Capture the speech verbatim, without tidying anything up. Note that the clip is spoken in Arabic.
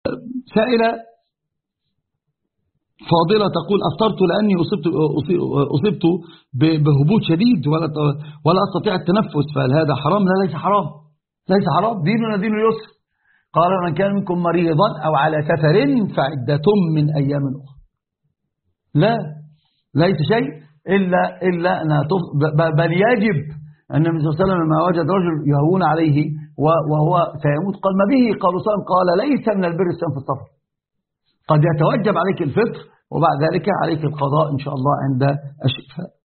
سائلة فاضلة تقول أفطرت لأني أصبت, أصبت بهبوط شديد ولا ولا أستطيع التنفس، فهل هذا حرام؟ لا، ليس حرام، ليس حرام، ديننا دين اليسر. قال من كان منكم مريضا أو على سفر فعدة من أيام أخرى. لا، ليس شيء إلا إلا أنها بل يجب أن النبي صلى الله عليه وسلم لما وجد رجل يهون عليه وهو سيموت قال ما به؟ قالوا صلى قال ليس من البر الصيام في السفر، قد يتوجب عليك الفطر وبعد ذلك عليك القضاء إن شاء الله عند الشفاء.